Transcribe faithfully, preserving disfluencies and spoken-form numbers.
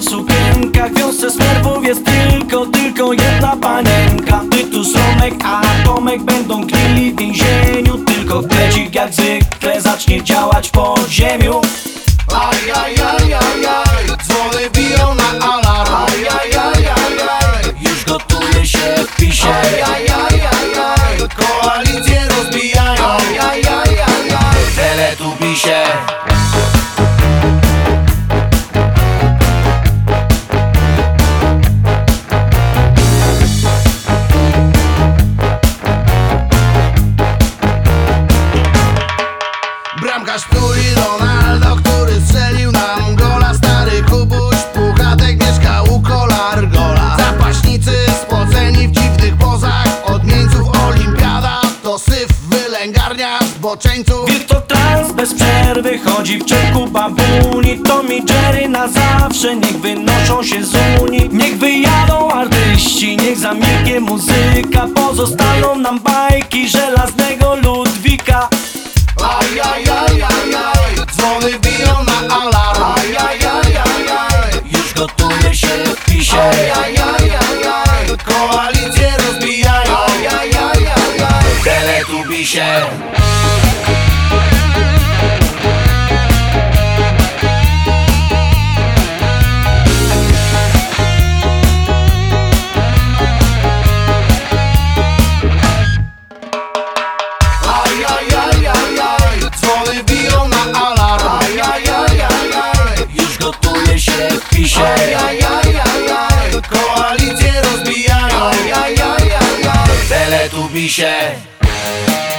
sukienkach. W wiosce smerwów jest tylko, tylko jedna panienka. Tytus, Romek, a Tomek będą tknili w więzieniu. Tylko krecik jak zwykle zacznie działać w podziemiu. Ajajajajaj, dzwony biją na alarm. Ajajajajaj, Już gotuje się w PiSie. ajajajajaj, koalicję rozbijają. Ajajajajaj, Teletubisie. bramkarz Turi Ronaldo, który strzelił nam gola. Stary Kubuś Puchatek mieszka u kolar gola. Zapaśnicy spoceni w dziwnych pozach, odmieńców olimpiada to syf, wylęgarnia zboczeńców. Wiktor Trans bez przerwy chodzi w czepku babuni. Tom i Jerry na zawsze niech wynoszą się z Unii. Niech wyjadą artyści, niech zamilknie muzyka. Pozostaną nam bajki żelaznego Ludwika. Ajajajajaj, dzwony biją na alarm. Ajajajajaj, Już gotuje się w PiSie. ajajajajaj, koalicję rozbijają. Ajajajajaj, Teletubisie. ajajajajaj, dzwony biją na alarm. Ajajajajaj, Już gotuje się w PiSie. ajajajajaj, koalicję rozbijają. Ajajajajaj, Teletubisie.